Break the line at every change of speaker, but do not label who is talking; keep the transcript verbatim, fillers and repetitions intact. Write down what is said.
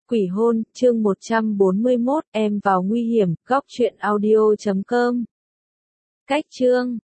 Quỷ hôn, chương một trăm bốn mươi mốt, em vào nguy hiểm, góc truyện audio chấm com. Cách chương